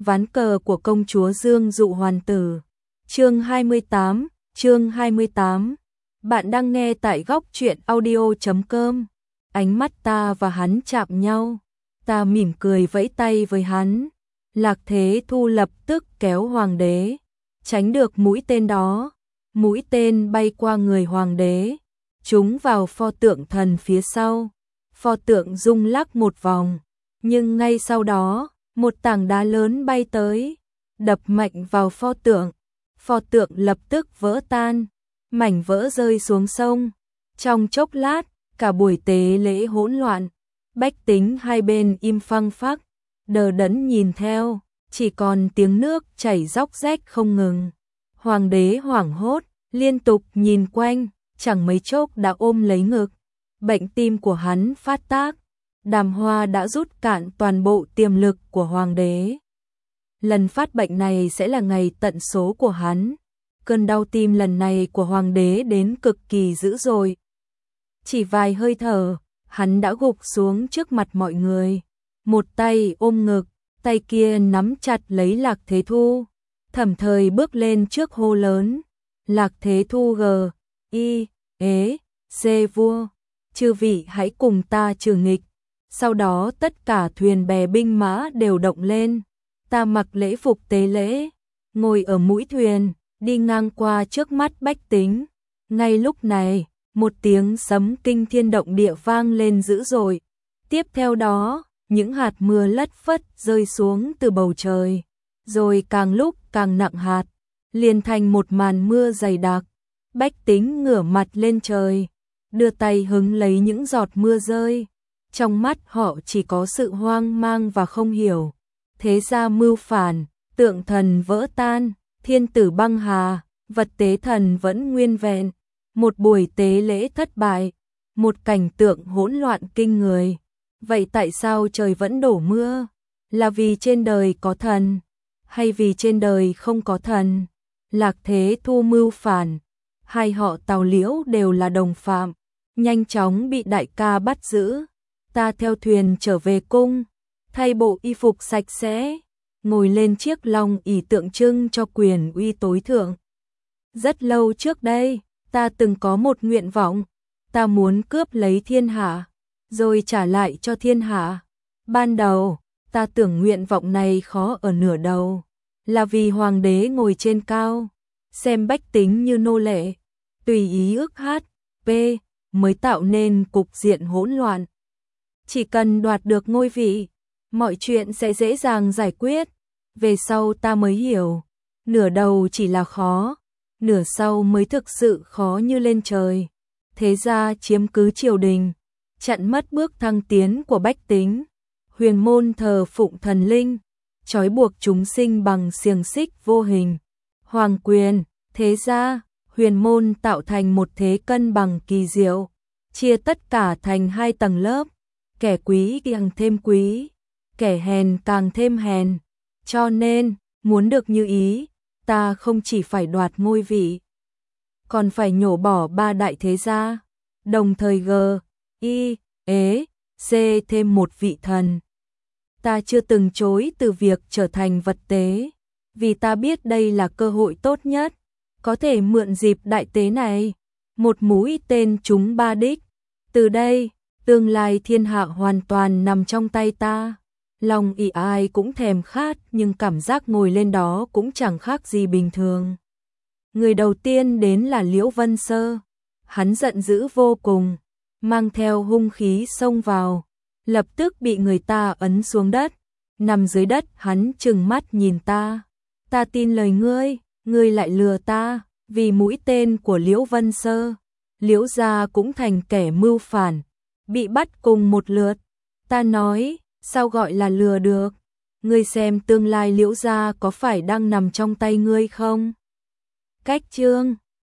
Ván cờ của công chúa Dương dụ hoàn tử. Chương 28. Bạn đang nghe tại góc truyện audio.com. Ánh mắt ta và hắn chạm nhau. Ta mỉm cười vẫy tay với hắn. Lạc Thế Thu lập tức kéo hoàng đế, tránh được mũi tên đó. Mũi tên bay qua người hoàng đế, trúng vào pho tượng thần phía sau. Pho tượng rung lắc một vòng, nhưng ngay sau đó, một tảng đá lớn bay tới, đập mạnh vào pho tượng. Pho tượng lập tức vỡ tan, mảnh vỡ rơi xuống sông. Trong chốc lát, cả buổi tế lễ hỗn loạn, bách tính hai bên im phăng phắc, đờ đẫn nhìn theo, chỉ còn tiếng nước chảy róc rách không ngừng. Hoàng đế hoảng hốt, liên tục nhìn quanh, chẳng mấy chốc đã ôm lấy ngực. Bệnh tim của hắn phát tác, Đàm Hoa đã rút cạn toàn bộ tiềm lực của hoàng đế. Lần phát bệnh này sẽ là ngày tận số của hắn. Cơn đau tim lần này của hoàng đế đến cực kỳ dữ dội. Chỉ vài hơi thở, hắn đã gục xuống trước mặt mọi người. Một tay ôm ngực, tay kia nắm chặt lấy Lạc Thế Thu. Thẩm Thời bước lên trước hô lớn. Lạc Thế Thu vua, chư vị hãy cùng ta trừ nghịch. Sau đó tất cả thuyền bè binh mã đều động lên. Ta mặc lễ phục tế lễ, ngồi ở mũi thuyền, đi ngang qua trước mắt bách tính. Ngay lúc này, một tiếng sấm kinh thiên động địa vang lên dữ dội. Tiếp theo đó, những hạt mưa lất phất rơi xuống từ bầu trời, rồi càng lúc càng nặng hạt, liền thành một màn mưa dày đặc. Bách tính ngửa mặt lên trời, đưa tay hứng lấy những giọt mưa rơi. Trong mắt họ chỉ có sự hoang mang và không hiểu. Thế ra mưu phản, tượng thần vỡ tan, thiên tử băng hà, vật tế thần vẫn nguyên vẹn. Một buổi tế lễ thất bại, một cảnh tượng hỗn loạn kinh người. Vậy tại sao trời vẫn đổ mưa? Là vì trên đời có thần, hay vì trên đời không có thần? Lạc Thế Thu mưu phản, hai họ Tào Liễu đều là đồng phạm, nhanh chóng bị đại ca bắt giữ. Ta theo thuyền trở về cung, thay bộ y phục sạch sẽ, ngồi lên chiếc long ỷ tượng trưng cho quyền uy tối thượng. Rất lâu trước đây, ta từng có một nguyện vọng, ta muốn cướp lấy thiên hạ, rồi trả lại cho thiên hạ. Ban đầu, ta tưởng nguyện vọng này khó ở nửa đầu, là vì hoàng đế ngồi trên cao, xem bách tính như nô lệ, tùy ý ước hát, mới tạo nên cục diện hỗn loạn. Chỉ cần đoạt được ngôi vị, mọi chuyện sẽ dễ dàng giải quyết. Về sau ta mới hiểu, nửa đầu chỉ là khó, nửa sau mới thực sự khó như lên trời. Thế ra chiếm cứ triều đình, chặn mất bước thăng tiến của bách tính. Huyền môn thờ phụng thần linh, trói buộc chúng sinh bằng xiềng xích vô hình. Hoàng quyền, thế ra, huyền môn tạo thành một thế cân bằng kỳ diệu, chia tất cả thành hai tầng lớp. Kẻ quý càng thêm quý, kẻ hèn càng thêm hèn. Cho nên, muốn được như ý, ta không chỉ phải đoạt ngôi vị, còn phải nhổ bỏ ba đại thế gia, đồng thời thêm một vị thần. Ta chưa từng chối từ việc trở thành vật tế, vì ta biết đây là cơ hội tốt nhất, có thể mượn dịp đại tế này, một mũi tên trúng ba đích. Từ đây, tương lai thiên hạ hoàn toàn nằm trong tay ta. Lòng ỷ ai cũng thèm khát, nhưng cảm giác ngồi lên đó cũng chẳng khác gì bình thường. Người đầu tiên đến là Liễu Vân Sơ. Hắn giận dữ vô cùng, mang theo hung khí xông vào, lập tức bị người ta ấn xuống đất. Nằm dưới đất hắn trừng mắt nhìn ta. Ta tin lời ngươi lại lừa ta. Vì mũi tên của Liễu Vân Sơ, Liễu gia cũng thành kẻ mưu phản, bị bắt cùng một lượt. Ta nói, sao gọi là lừa được? Ngươi xem tương lai Liễu gia có phải đang nằm trong tay ngươi không? Cách chương